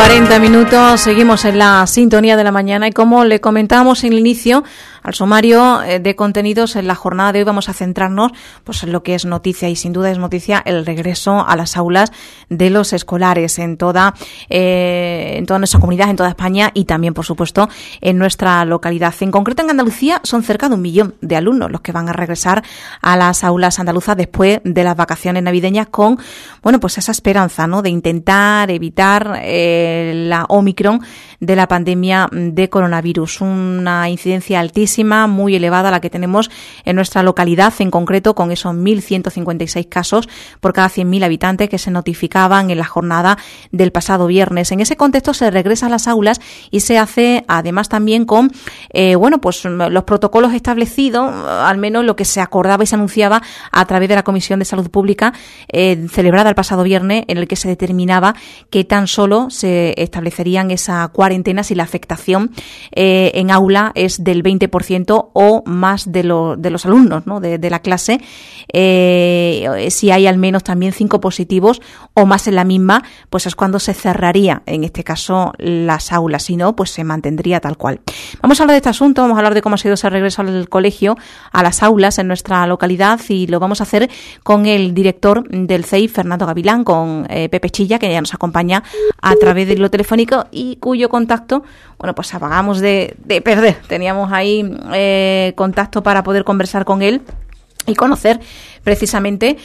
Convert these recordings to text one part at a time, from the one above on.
40 minutos, seguimos en la sintonía de la mañana y como le comentábamos en el inicio, al sumario de contenidos en la jornada de hoy vamos a centrarnos pues en lo que es noticia y sin duda es noticia el regreso a las aulas de los escolares en toda nuestra comunidad, en toda España y también por supuesto en nuestra localidad. En concreto en Andalucía son cerca de 1 millón de alumnos los que van a regresar a las aulas andaluzas después de las vacaciones navideñas con pues esa esperanza, ¿no?, de intentar evitar la Omicron de la pandemia de coronavirus, una incidencia altísima, muy elevada la que tenemos en nuestra localidad, en concreto con esos 1.156 casos por cada 100.000 habitantes que se notificaban en la jornada del pasado viernes. En ese contexto se regresa a las aulas y se hace además también con los protocolos establecidos, al menos lo que se acordaba y se anunciaba a través de la Comisión de Salud Pública celebrada el pasado viernes, en el que se determinaba que tan solo se establecerían esa cuarentena si la afectación en aula es del 20% o más de los alumnos, ¿no?, de la clase, si hay al menos también 5 positivos o más en la misma, pues es cuando se cerraría en este caso las aulas, si no, pues se mantendría tal cual. Vamos a hablar de este asunto, vamos a hablar de cómo ha sido ese regreso al colegio, a las aulas en nuestra localidad y lo vamos a hacer con el director del CEI, Fernando Gavilán, con Pepe Chilla, que ya nos acompaña a través del hilo telefónico y cuyo contacto, pues acabamos de perder. Teníamos ahí contacto para poder conversar con él y conocer precisamente,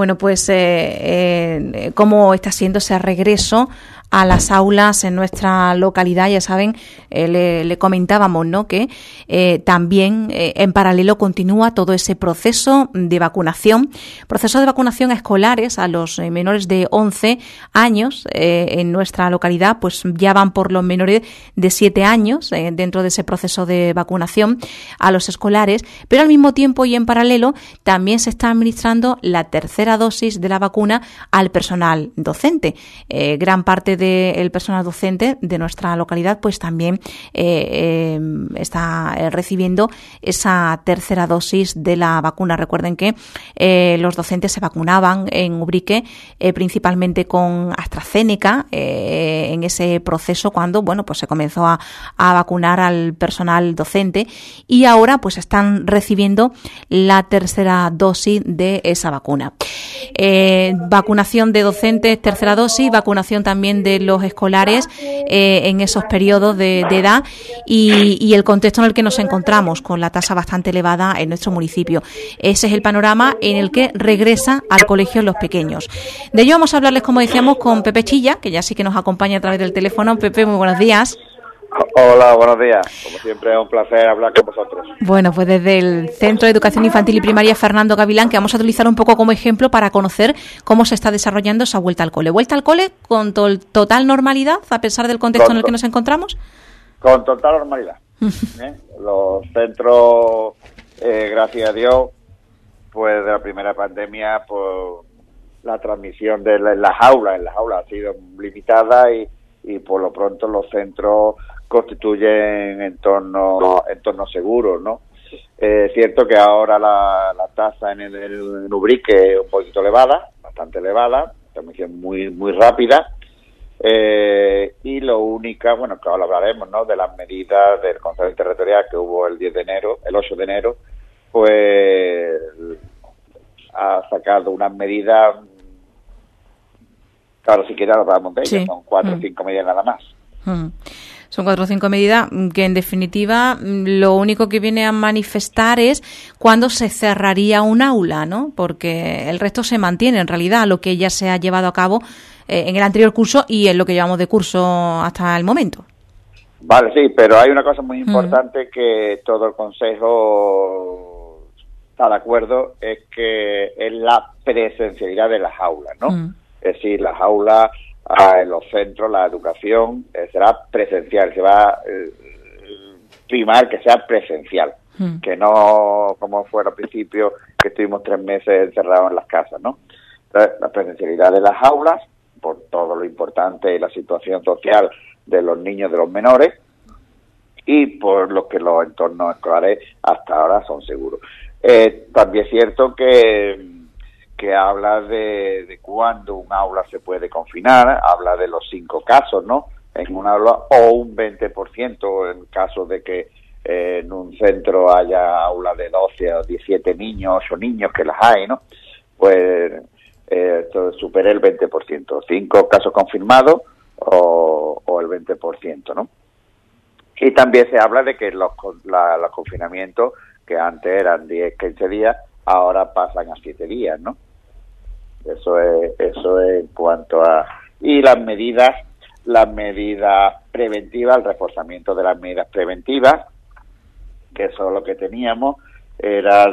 cómo está siendo ese regreso a las aulas en nuestra localidad. Ya saben, le comentábamos, ¿no?, que también en paralelo continúa todo ese proceso de vacunación a escolares, a los menores de 11 años en nuestra localidad, pues ya van por los menores de 7 años dentro de ese proceso de vacunación a los escolares, pero al mismo tiempo y en paralelo también se está administrando la tercera dosis de la vacuna al personal docente. Gran parte del personal docente de nuestra localidad pues también está recibiendo esa tercera dosis de la vacuna. Recuerden que los docentes se vacunaban en Ubrique principalmente con AstraZeneca en ese proceso cuando se comenzó a vacunar al personal docente y ahora pues están recibiendo la tercera dosis de esa vacuna. Vacunación de docentes, tercera dosis, vacunación también de los escolares en esos periodos de edad y el contexto en el que nos encontramos con la tasa bastante elevada en nuestro municipio. Ese es el panorama en el que regresa al colegio los pequeños. De ello vamos a hablarles, como decíamos, con Pepe Chilla, que ya sí que nos acompaña a través del teléfono. Pepe, muy buenos días. Hola, buenos días. Como siempre es un placer hablar con vosotros. Bueno, pues desde el Centro de Educación Infantil y Primaria Fernando Gavilán, que vamos a utilizar un poco como ejemplo para conocer cómo se está desarrollando esa vuelta al cole. ¿Vuelta al cole con total normalidad a pesar del contexto en el que nos encontramos? Con total normalidad. Los centros, gracias a Dios, pues de la primera pandemia, pues la transmisión de las aulas ha sido limitada y por lo pronto los centros constituyen entornos seguros, ¿no? Es cierto que ahora la tasa en Ubrique es un poquito elevada, bastante elevada, transmisión muy muy rápida, y lo única, que ahora hablaremos, ¿no?, de las medidas del Consejo Territorial que hubo el 8 de enero, pues ha sacado unas medidas, claro, si quieres hablamos de ellas, son 4 o 5 medidas nada más. Son 4 o 5 medidas que, en definitiva, lo único que viene a manifestar es cuándo se cerraría un aula, ¿no? Porque el resto se mantiene, en realidad, lo que ya se ha llevado a cabo en el anterior curso y en lo que llevamos de curso hasta el momento. Vale, sí, pero hay una cosa muy importante que todo el Consejo está de acuerdo, es que es la presencialidad de las aulas, ¿no? Es decir, las aulas en los centros, la educación será presencial, se va a primar que sea presencial, que no como fue al principio, que estuvimos 3 meses encerrados en las casas, ¿no? Entonces, la presencialidad de las aulas, por todo lo importante y la situación social de los niños, de los menores, y por lo que los entornos escolares hasta ahora son seguros. También es cierto que habla de cuándo un aula se puede confinar, habla de los 5 casos, ¿no? en un aula, o un 20% en caso de que en un centro haya aulas de 12 o 17 niños, 8 niños, que las hay, ¿no? Pues esto supera el 20%, 5 casos confirmados o el 20%, ¿no? Y también se habla de que los confinamientos, que antes eran 10, 15 días, ahora pasan a 7 días, ¿no? Eso es en cuanto a... Y las medidas preventivas, el reforzamiento de las medidas preventivas, que eso es lo que teníamos, era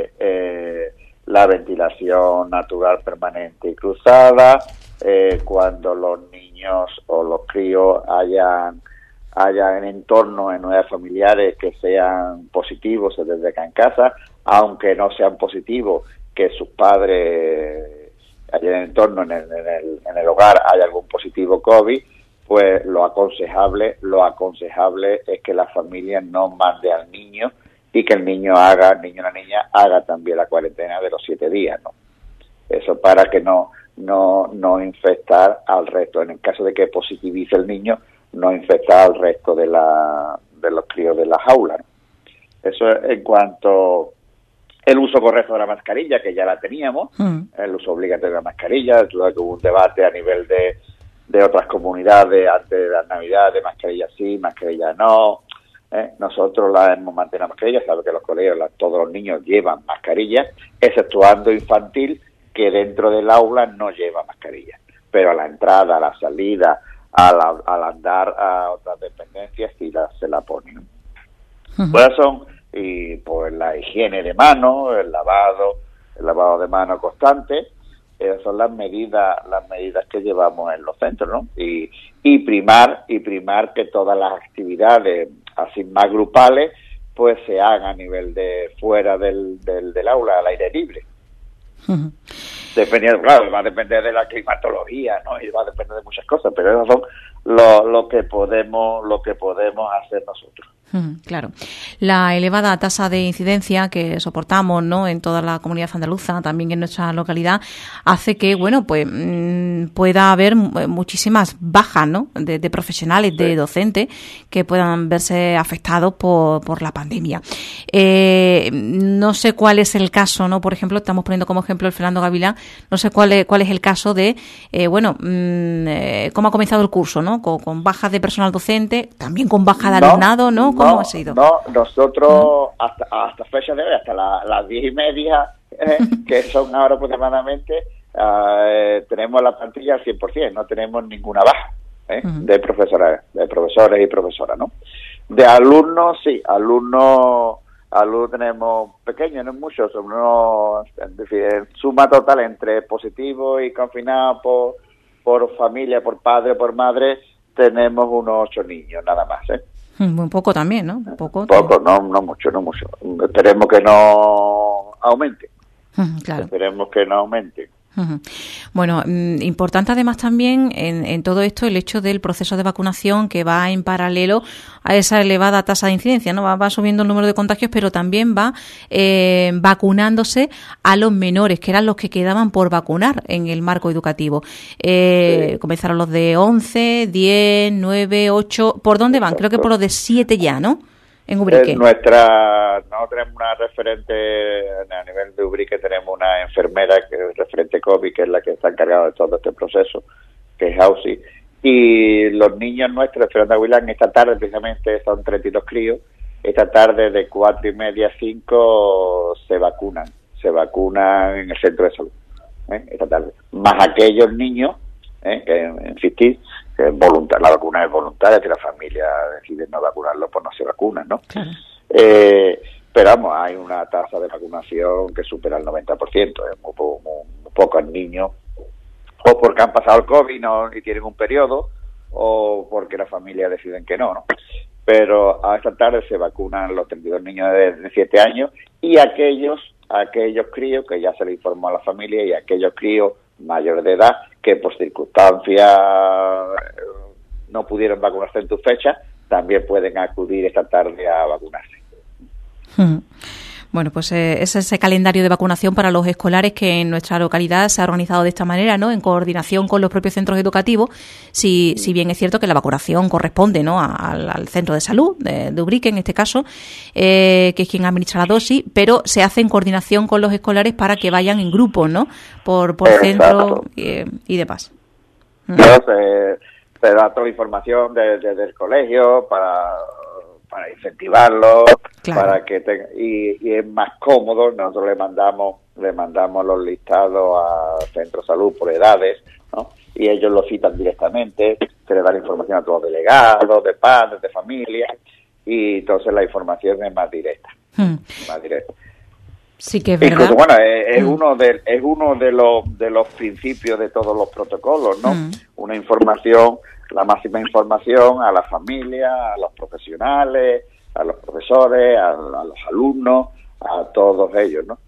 de la ventilación natural permanente y cruzada, cuando los niños o los críos hayan en entornos, en unidades familiares que sean positivos, se les deja en casa, aunque no sean positivos, que sus padres allá en el entorno, en el hogar, haya algún positivo COVID, pues lo aconsejable es que la familia no mande al niño y que el niño o la niña haga también la cuarentena de los 7 días, ¿no? Eso para que no infectar al resto. En el caso de que positivice el niño, no infectar al resto de los críos de la jaula, ¿no? Eso es en cuanto el uso correcto de la mascarilla, que ya la teníamos, el uso obligatorio de la mascarilla. Tuve que hubo un debate a nivel de otras comunidades antes de las Navidades, mascarilla sí, mascarilla no. Nosotros la hemos mantenido la mascarilla, sabe que los colegios, todos los niños llevan mascarilla, exceptuando infantil, que dentro del aula no lleva mascarilla, pero a la entrada, a la salida, al andar a otras dependencias sí se la ponen. Pues son, y pues la higiene de manos, el lavado de manos constante, son las medidas que llevamos en los centros, ¿no? Y primar que todas las actividades así más grupales pues se hagan a nivel de fuera del aula, al aire libre. Dependiendo, claro, va a depender de la climatología, ¿no? Y va a depender de muchas cosas, pero eso son lo que podemos hacer nosotros. Claro. La elevada tasa de incidencia que soportamos, ¿no?, en toda la comunidad andaluza, también en nuestra localidad, hace que, bueno, pues pueda haber muchísimas bajas, ¿no?, de profesionales, de docentes que puedan verse afectados por la pandemia. No sé cuál es el caso, ¿no? Por ejemplo, estamos poniendo como ejemplo el Fernando Gavilán. No sé cuál es el caso de, cómo ha comenzado el curso, ¿no? Con bajas de personal docente, también con baja de alumnado, ¿no? ¿Cómo ha sido? No, nosotros hasta fecha de hoy, hasta las 10:30, que son ahora aproximadamente, tenemos la plantilla al 100%, no tenemos ninguna baja de profesores y profesoras, ¿no? De alumnos, sí, alumnos tenemos pequeños, no muchos, en suma total entre positivos y confinados por familia, por padre, por madre, tenemos unos 8 niños, nada más, Un poco también, ¿no? Poco, no mucho. Esperemos que no aumente. Claro. Esperemos que no aumente. Bueno, importante además también en todo esto el hecho del proceso de vacunación que va en paralelo a esa elevada tasa de incidencia, ¿no? Va subiendo el número de contagios, pero también va vacunándose a los menores, que eran los que quedaban por vacunar en el marco educativo. Sí. Comenzaron los de 11, 10, 9, 8... ¿Por dónde van? Creo que por los de 7 ya, ¿no? En Ubrique. No tenemos una referente a nivel de Ubrique, tenemos una enfermera que es referente COVID, que es la que está encargada de todo este proceso, que es Ausi. Y los niños nuestros de Fernando Gavilán, esta tarde precisamente son 32 críos, esta tarde de 4:30 a 5 se vacunan en el centro de salud, esta tarde. Más aquellos niños, que insistir, la vacuna es voluntaria, que la familia decide no vacunarlo, pues no se vacunan, ¿no? Claro. Pero vamos, hay una tasa de vacunación que supera el 90%, muy pocos niños, o porque han pasado el COVID y tienen un periodo, o porque la familia deciden que no. Pero a esta tarde se vacunan los 32 niños de 7 años y aquellos críos que ya se le informó a la familia, y aquellos críos mayores de edad que por circunstancias no pudieron vacunarse en tu fecha, también pueden acudir esta tarde a vacunarse. Bueno, pues es ese calendario de vacunación para los escolares que en nuestra localidad se ha organizado de esta manera, ¿no? En coordinación con los propios centros educativos, si bien es cierto que la vacunación corresponde, ¿no? al centro de salud de Ubrique, en este caso, que es quien administra la dosis, pero se hace en coordinación con los escolares para que vayan en grupo, ¿no? Por centro y demás. Entonces, se da toda la información desde el colegio para incentivarlo, claro, para que y es más cómodo. Nosotros le mandamos los listados a Centro de Salud por edades, ¿no? Y ellos lo citan directamente, se le da la información a todos los delegados, de padres, de familia, y entonces la información es más directa. Más directa. Sí que es verdad. Incluso, bueno, es uno de los principios de todos los protocolos, ¿no? Una información, la máxima información a la familia, a los profesionales, a los profesores, a los alumnos, a todos ellos, ¿no?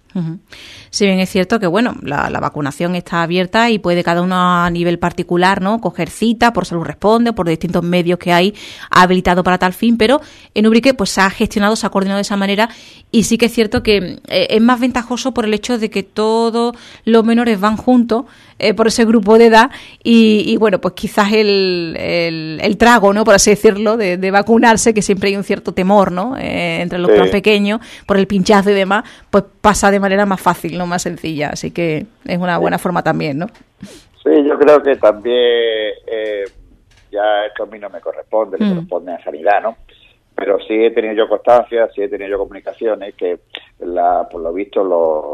Si bien es cierto que, bueno, la vacunación está abierta y puede cada uno a nivel particular, ¿no?, coger cita por Salud Responde, por distintos medios que hay habilitados para tal fin, pero en Ubrique pues se ha gestionado, se ha coordinado de esa manera, y sí que es cierto que es más ventajoso por el hecho de que todos los menores van juntos por ese grupo de edad y bueno, pues quizás el trago, ¿no?, por así decirlo, de vacunarse, que siempre hay un cierto temor, ¿no?, entre los más pequeños por el pinchazo y demás, pues pasa de manera más fácil, ¿no?, más sencilla, así que es una buena forma también, ¿no? Sí, yo creo que también ya esto a mí no me corresponde, le corresponde a Sanidad, ¿no? Pero sí he tenido yo constancia, sí he tenido yo comunicaciones que por lo visto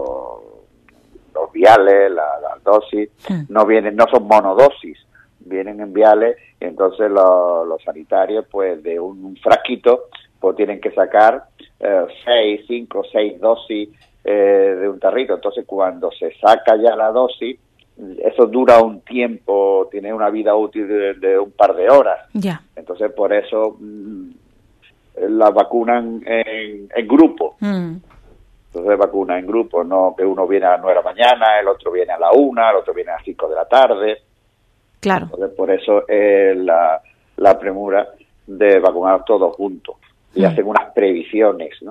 los viales, las dosis, no son monodosis, vienen en viales, y entonces los sanitarios, pues de un frasquito, pues tienen que sacar 5 o 6 dosis de un tarrito. Entonces cuando se saca ya la dosis, eso dura un tiempo, tiene una vida útil de un par de horas. Ya. Entonces por eso la vacunan en grupo. Entonces vacunan en grupo, no que uno viene a las 9 de la mañana, el otro viene a la 1, el otro viene a las 5 de la tarde. Claro. Entonces por eso es la premura de vacunar todos juntos y hacen unas previsiones, ¿no?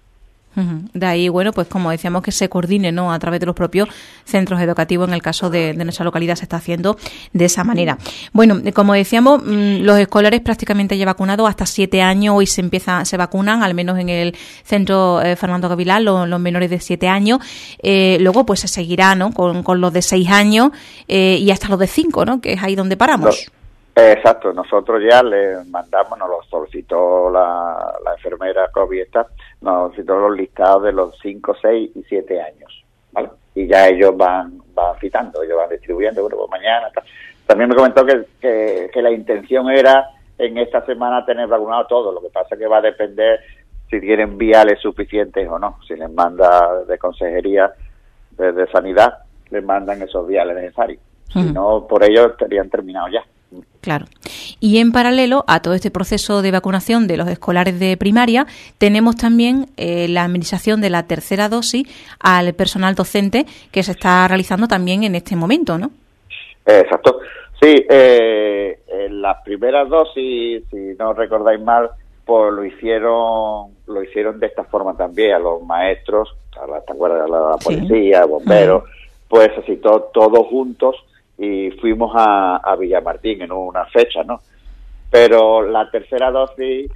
De ahí, bueno, pues como decíamos, que se coordine, ¿no?, a través de los propios centros educativos. En el caso de nuestra localidad se está haciendo de esa manera. Bueno, como decíamos, los escolares prácticamente ya vacunados hasta 7 años. Hoy se vacunan, al menos en el centro Fernando Gavilán, los menores de 7 años. Luego, pues se seguirá, ¿no?, con los de 6 años y hasta los de 5, ¿no?, que es ahí donde paramos. Exacto, nosotros ya le mandamos, nos lo solicitó la enfermera COVID, nos solicitó los listados de los 5, 6 y 7 años, ¿vale? Y ya ellos van citando, ellos van distribuyendo, bueno, pues mañana. También me comentó que la intención era en esta semana tener vacunado todo, lo que pasa que va a depender si tienen viales suficientes o no. Si les manda de consejería, de sanidad, les mandan esos viales necesarios. Si no, por ello estarían terminados ya. Claro. Y en paralelo a todo este proceso de vacunación de los escolares de primaria, tenemos también la administración de la tercera dosis al personal docente, que se está realizando también en este momento, ¿no? Exacto. Sí, las primeras dosis, si no recordáis mal, pues lo hicieron de esta forma también a los maestros, a la policía, bomberos, pues así todos juntos, y fuimos a Villamartín en una fecha, ¿no? Pero la tercera dosis,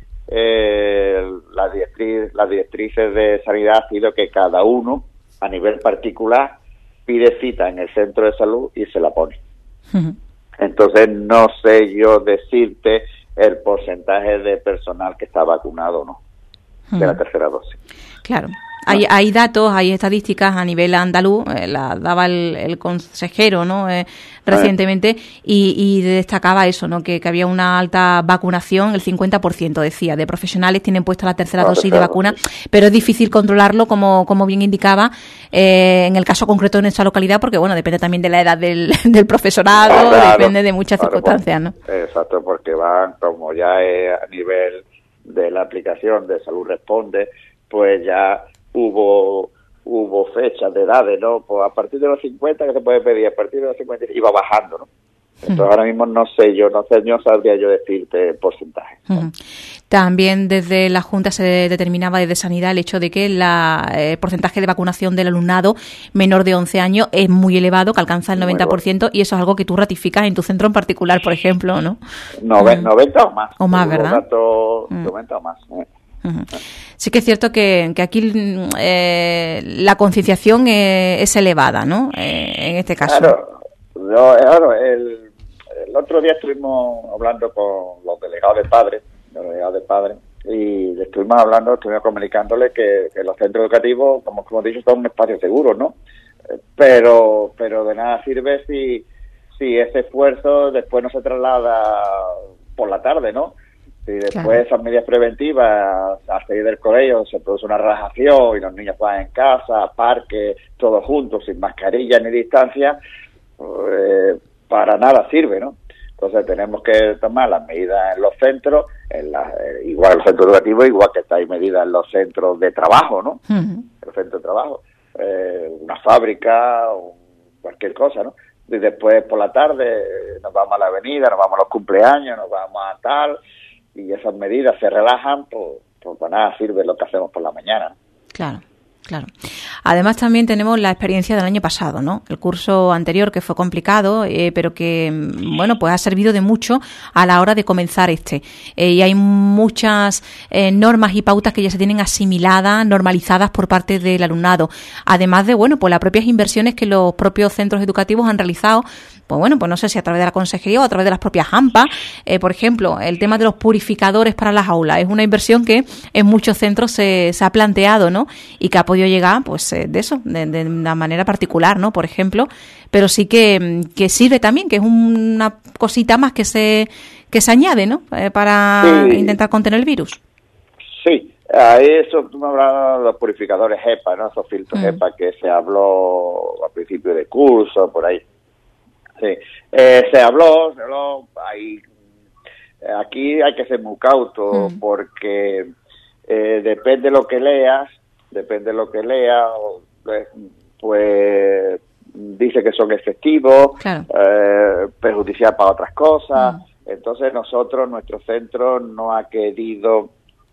las directrices de sanidad ha sido que cada uno, a nivel particular, pide cita en el centro de salud y se la pone. Entonces, no sé yo decirte el porcentaje de personal que está vacunado o no, de la tercera dosis. Claro. Hay datos, hay estadísticas a nivel andaluz, la daba el consejero, ¿no?, recientemente, y destacaba eso, ¿no?, que había una alta vacunación, el 50% decía, de profesionales tienen puesta la tercera dosis de vacuna, pero es difícil controlarlo, como bien indicaba, en el caso concreto de nuestra localidad, porque bueno, depende también de la edad del profesorado, depende de muchas circunstancias, ¿no? Exacto, porque van, como ya es a nivel de la aplicación de Salud Responde, pues ya hubo fechas de edades, ¿no? Pues a partir de los 50 que se puede pedir, a partir de los 50 iba bajando, ¿no? Entonces ahora mismo no sabría yo decirte porcentaje. También desde la Junta se determinaba desde Sanidad el hecho de que el porcentaje de vacunación del alumnado menor de 11 años es muy elevado, que alcanza el 90%, y eso es algo que tú ratificas en tu centro en particular, por ejemplo, ¿no? 90 o más. O más, ¿verdad? 90 o más. Sí que es cierto que aquí la concienciación es elevada, ¿no? En este caso. Claro, el otro día estuvimos hablando con los delegados de padres, y le estuvimos comunicándole que los centros educativos, como hemos dicho, son un espacio seguro, ¿no? Pero de nada sirve si ese esfuerzo después no se traslada por la tarde, ¿no? Si después esas medidas preventivas, al salir del colegio, se produce una relajación y los niños van en casa, parque, todos juntos, sin mascarilla ni distancia, para nada sirve, ¿no? Entonces tenemos que tomar las medidas en los centros, igual en los centros educativos, igual que hay medidas en los centros de trabajo, ¿no? Los centros de trabajo, una fábrica o cualquier cosa, ¿no? Y después por la tarde nos vamos a la avenida, nos vamos a los cumpleaños, nos vamos a tal, y esas medidas se relajan, pues para nada sirve lo que hacemos por la mañana. Claro. Además también tenemos la experiencia del año pasado, ¿no? El curso anterior, que fue complicado, pero que, bueno, pues ha servido de mucho a la hora de comenzar y hay muchas normas y pautas que ya se tienen asimiladas, normalizadas por parte del alumnado. Además de, bueno, pues las propias inversiones que los propios centros educativos han realizado, pues bueno, pues no sé si a través de la consejería o a través de las propias AMPA. Por ejemplo, el tema de los purificadores para las aulas es una inversión que en muchos centros se ha planteado, ¿no? Y que ha podido llegar, pues, de una manera particular, ¿no? Por ejemplo, pero sí que sirve también, que es una cosita más que se añade, ¿no? Para intentar contener el virus. Sí, a eso tú me hablabas de los purificadores HEPA, ¿no? Esos filtros HEPA que se habló al principio de curso, por ahí. Sí, se habló, aquí hay que ser muy cauto porque depende de lo que leas, pues dice que son efectivos, claro. Perjudicial para otras cosas. Entonces nuestro centro no ha querido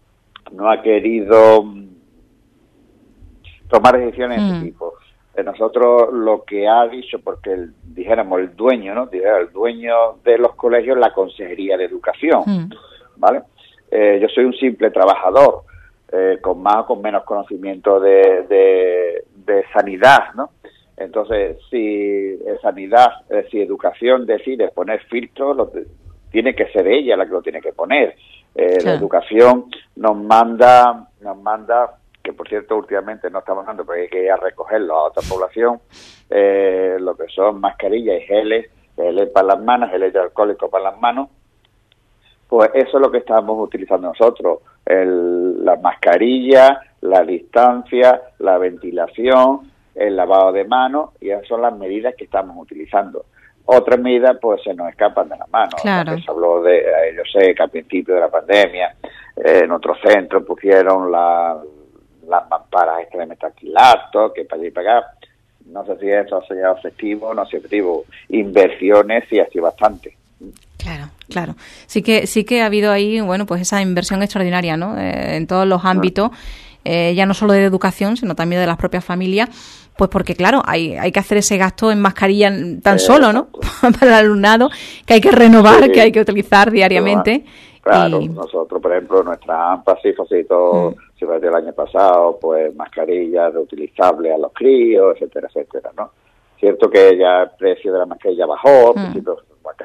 tomar decisiones de ese tipo. Nosotros lo que ha dicho, porque el dueño, ¿no? El dueño de los colegios, la Consejería de Educación, ¿vale? Yo soy un simple trabajador, con más o con menos conocimiento de sanidad, ¿no? Entonces, si Educación decide poner filtros, tiene que ser ella la que lo tiene que poner. La Educación nos manda, que por cierto últimamente no estamos dando porque hay que ir a recogerlo a otra población, lo que son mascarillas y geles para las manos, geles hidroalcohólicos para las manos, pues eso es lo que estamos utilizando nosotros, la mascarilla, la distancia, la ventilación, el lavado de manos, y esas son las medidas que estamos utilizando. Otras medidas pues se nos escapan de las manos. Claro. Se habló yo sé que al principio de la pandemia en otros centros pusieron las mamparas extra de metacrilato, que para allá y para acá. No sé si eso ha sido efectivo o no ha sido efectivo. Inversiones sí ha sido bastante. Claro. Sí que ha habido ahí, bueno, pues esa inversión extraordinaria, ¿no? En todos los ámbitos, ya no solo de educación, sino también de las propias familias, pues porque, claro, hay que hacer ese gasto en mascarilla tan solo, ¿no? Para el alumnado, que hay que renovar, que hay que utilizar diariamente. Claro, nosotros, por ejemplo, nuestra AMPA sí facilitó, el año pasado, pues mascarillas reutilizables a los críos, etcétera, ¿no? Cierto que ya el precio de la mascarilla bajó, al principio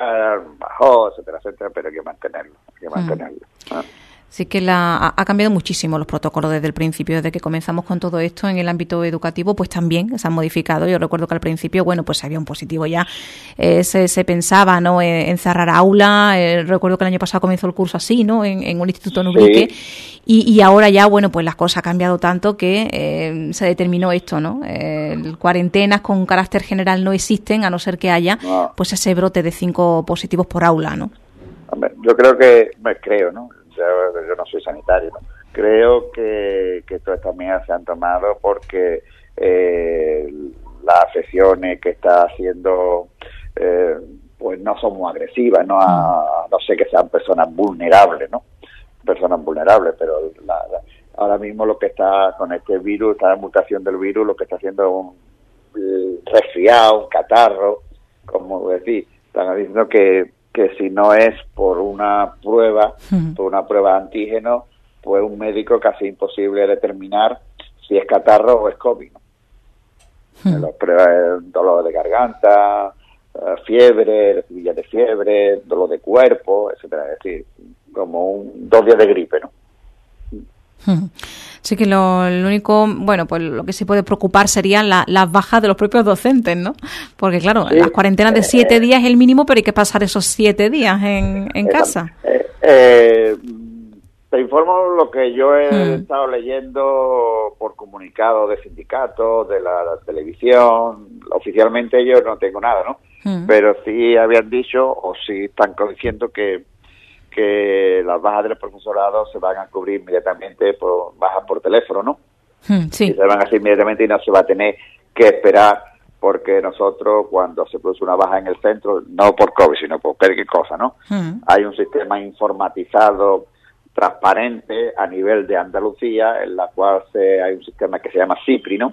bajó, etcétera, pero hay que mantenerlo, ¿no? Sí que ha cambiado muchísimo los protocolos desde el principio, desde que comenzamos con todo esto en el ámbito educativo, pues también se han modificado. Yo recuerdo que al principio, bueno, pues había un positivo ya, se pensaba, ¿no?, en cerrar aula. Recuerdo que el año pasado comenzó el curso así, ¿no?, en un instituto en Ubrique, y ahora ya, bueno, pues las cosas han cambiado tanto que se determinó esto, ¿no? Cuarentenas con carácter general no existen, a no ser que haya pues ese brote de 5 positivos por aula, ¿no? Yo creo, ¿no? Yo no soy sanitario, ¿no? Creo que todas estas medidas se han tomado porque las afecciones que está haciendo pues no son muy agresivas, no sé que sean personas vulnerables, ¿no? Personas vulnerables, pero ahora mismo lo que está con este virus, esta mutación del virus, lo que está haciendo es un resfriado, un catarro, como decir, están diciendo que si no es por una prueba antígeno, pues un médico casi imposible determinar si es catarro o es COVID, ¿no? Las pruebas, dolor de garganta, fiebre, recibilla de fiebre, dolor de cuerpo, etcétera, es decir, como 2 días de gripe, ¿no? Sí que lo único, bueno, pues lo que se puede preocupar serían las bajas de los propios docentes, ¿no? Porque claro, sí, las cuarentenas de 7 días es el mínimo, pero hay que pasar esos 7 días en casa. Te informo lo que yo he estado leyendo por comunicado de sindicatos, de la televisión. Oficialmente yo no tengo nada, ¿no? Pero sí habían dicho, o sí están diciendo que las bajas del profesorado se van a cubrir inmediatamente por bajas por teléfono, ¿no? Sí. Y se van a hacer inmediatamente y no se va a tener que esperar, porque nosotros cuando se produce una baja en el centro, no por COVID, sino por cualquier cosa, ¿no? Hay un sistema informatizado transparente a nivel de Andalucía, en la cual hay un sistema que se llama CIPRI, ¿no?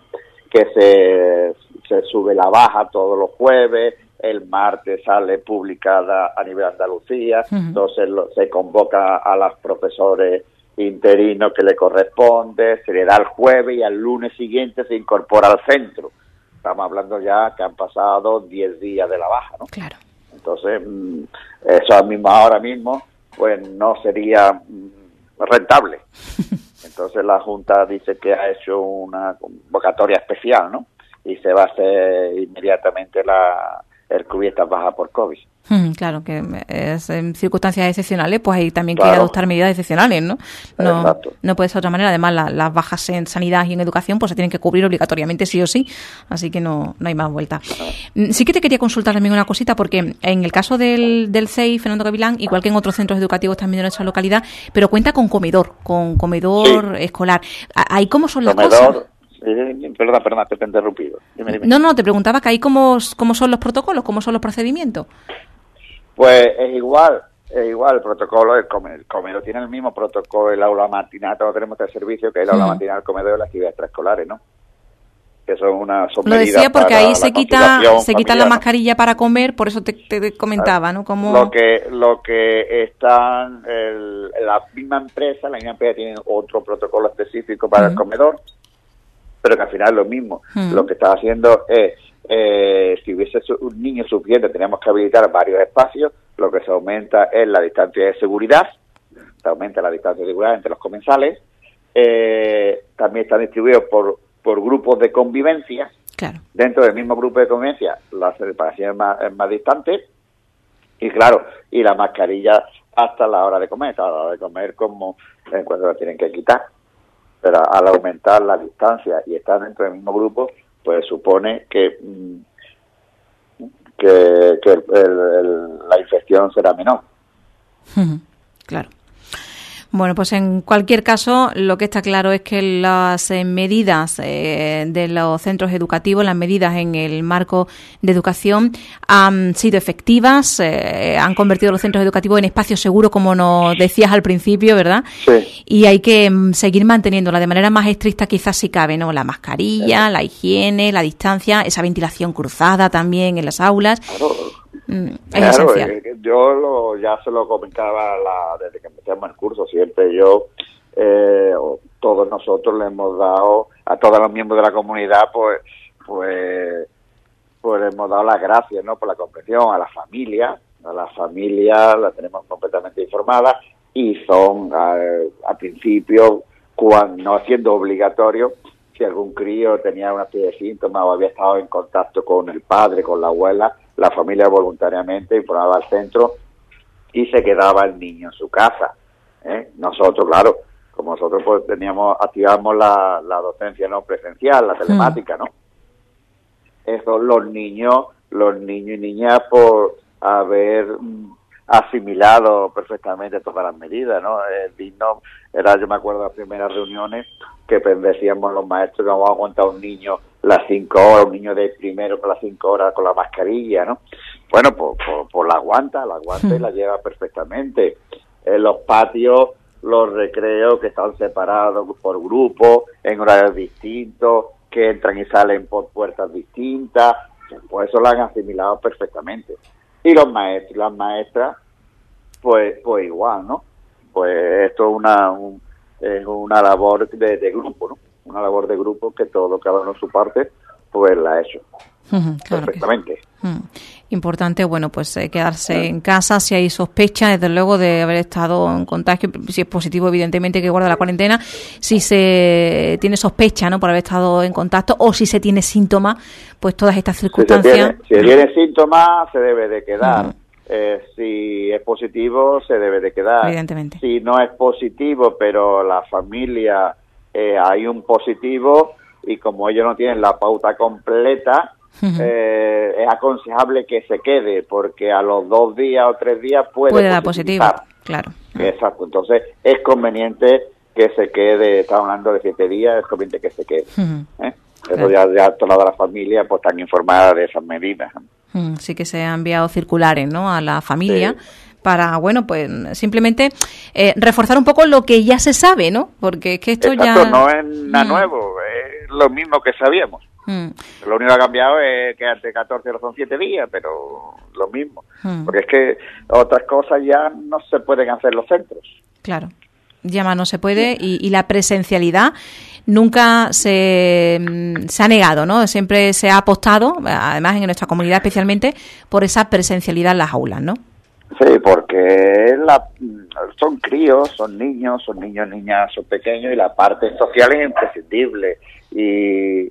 Que se sube la baja todos los jueves, el martes sale publicada a nivel Andalucía, entonces se convoca a los profesores interinos que le corresponde, se le da el jueves y al lunes siguiente se incorpora al centro. Estamos hablando ya que han pasado 10 días de la baja, ¿no? Claro. Entonces, eso ahora mismo, pues no sería rentable. Entonces la Junta dice que ha hecho una convocatoria especial, ¿no? Y se va a hacer inmediatamente el cubrir estas bajas por COVID. Claro, que es en circunstancias excepcionales, pues hay también que adoptar medidas excepcionales, ¿no? No puede ser de otra manera. Además, las bajas en sanidad y en educación pues se tienen que cubrir obligatoriamente sí o sí, así que no hay más vuelta. Sí que te quería consultar también una cosita, porque en el caso del CEI, Fernando Gavilán, igual que en otros centros educativos también de nuestra localidad, pero cuenta con comedor escolar. ¿Ahí cómo son las cosas? Perdona, te he interrumpido. Dime. No, te preguntaba que ahí cómo son los protocolos, cómo son los procedimientos. Pues es igual el protocolo, el comedor tiene el mismo protocolo, el aula matinal, todos tenemos 3 servicios, que es el aula matinal, el comedor y las actividades extraescolares, ¿no? Que son lo decía porque ahí se quita la mascarilla para comer, por eso te comentaba, ¿no? Como lo que están la misma empresa tiene otro protocolo específico para el comedor, pero que al final es lo mismo. Lo que está haciendo es si hubiese un niño suficiente, teníamos que habilitar varios espacios. Lo que se aumenta es la distancia de seguridad, se aumenta la distancia de seguridad entre los comensales. También están distribuidos por grupos de convivencia. Claro. Dentro del mismo grupo de convivencia la separación es más distante, y claro, y la mascarilla hasta la hora de comer, como cuando la tienen que quitar. Pero al aumentar la distancia y estar dentro del mismo grupo, pues supone que la infección será menor. Claro. Bueno, pues en cualquier caso, lo que está claro es que las medidas de los centros educativos, las medidas en el marco de educación han sido efectivas, han convertido los centros educativos en espacios seguros, como nos decías al principio, ¿verdad? Sí. Y hay que seguir manteniéndola de manera más estricta, quizás si cabe, ¿no? La mascarilla, la higiene, la distancia, esa ventilación cruzada también en las aulas. Claro, yo ya se lo comentaba desde que empezamos el curso. Siempre todos nosotros le hemos dado a todos los miembros de la comunidad, pues le hemos dado las gracias, ¿no? Por la comprensión, a la familia la tenemos completamente informada, y son al principio, cuando no siendo obligatorio, si algún crío tenía una serie de síntomas o había estado en contacto con el padre, con la abuela, la familia voluntariamente informaba al centro y se quedaba el niño en su casa. Nosotros, claro, como nosotros pues activamos la docencia no presencial, la telemática, ¿no? Eso los niños y niñas por haber asimilado perfectamente todas las medidas, ¿no? Yo me acuerdo de las primeras reuniones que decíamos los maestros que vamos a aguantar a un niño las 5 horas, un niño de primero con las 5 horas con la mascarilla, ¿no? Bueno, pues la aguanta y la lleva perfectamente. En los patios, los recreos que están separados por grupos, en horarios distintos, que entran y salen por puertas distintas, pues eso lo han asimilado perfectamente. Y los maestros y las maestras, pues igual, ¿no? Pues esto es una labor de grupo, ¿no? Una labor de grupo que cada uno su parte, pues la ha hecho. Claro, perfectamente. Importante, bueno, pues quedarse en casa si hay sospecha, desde luego, de haber estado en contagio. Si es positivo, evidentemente que guarda la cuarentena. Si se tiene sospecha, ¿no?, por haber estado en contacto, o si se tiene síntomas, pues todas estas circunstancias. Si tiene síntomas, se debe de quedar. Si es positivo, se debe de quedar. Evidentemente. Si no es positivo, pero la familia hay un positivo, y como ellos no tienen la pauta completa, es aconsejable que se quede, porque a los 2 días o 3 días puede dar positivo, claro. Exacto, entonces es conveniente que se quede. Estamos hablando de 7 días, es conveniente que se quede. Eso ya toda la familia pues están informadas de esas medidas. Sí que se han enviado circulares, ¿no?, a la familia. Sí. Para, bueno, pues simplemente reforzar un poco lo que ya se sabe, ¿no? Porque es que esto Exacto, ya no es nada nuevo, es lo mismo que sabíamos. Lo único que ha cambiado es que antes 14 no son 7 días, pero lo mismo. Porque es que otras cosas ya no se pueden hacer en los centros. Claro, ya más no se puede, y la presencialidad nunca se ha negado, ¿no? Siempre se ha apostado, además en nuestra comunidad especialmente, por esa presencialidad en las aulas, ¿no? Sí, porque son críos, son niños, niñas, son pequeños, y la parte social es imprescindible. Y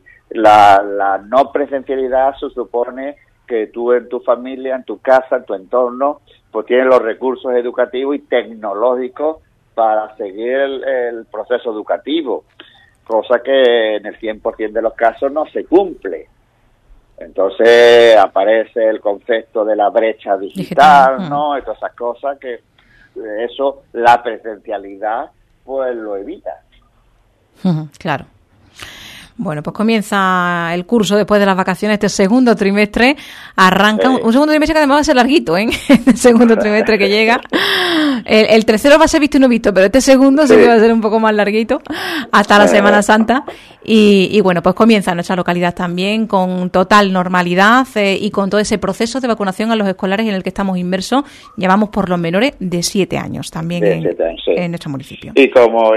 la no presencialidad se supone que tú en tu familia, en tu casa, en tu entorno, pues tienes los recursos educativos y tecnológicos para seguir el proceso educativo, cosa que en el 100% de los casos no se cumple. Entonces aparece el concepto de la brecha digital, ¿no? Y todas esas cosas que eso, la presencialidad, pues lo evita. Claro. Bueno, pues comienza el curso después de las vacaciones, este segundo trimestre. Arranca un segundo trimestre que además va a ser larguito, ¿eh? El segundo trimestre que llega. El tercero va a ser visto y no visto, pero este segundo sí que va a ser un poco más larguito, hasta la Semana Santa. Y bueno, pues comienza en nuestra localidad también con total normalidad y con todo ese proceso de vacunación a los escolares en el que estamos inmersos. Llevamos por los menores de 7 años también en nuestro municipio. Y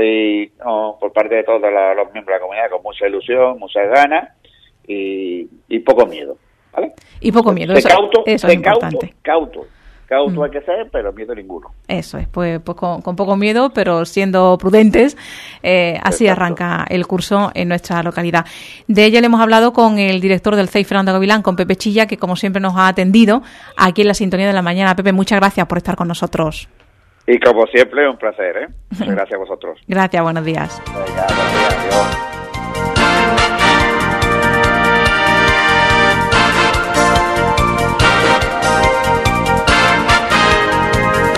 por parte de todos los miembros de la comunidad, con mucha ilusión, muchas ganas y poco miedo, ¿vale? Y poco miedo, eso es importante. Cauto hay que ser, pero miedo ninguno. Eso es, pues con poco miedo, pero siendo prudentes, así Exacto. Arranca el curso en nuestra localidad. De ello le hemos hablado con el director del CEI, Fernando Gavilán, con Pepe Chilla, que como siempre nos ha atendido aquí en la Sintonía de la Mañana. Pepe, muchas gracias por estar con nosotros. Y como siempre, un placer, ¿eh? Muchas gracias a vosotros. Gracias, buenos días. Venga, buenos días, adiós.